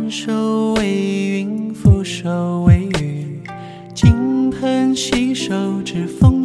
反手为云，覆手为雨，金盆洗手指锋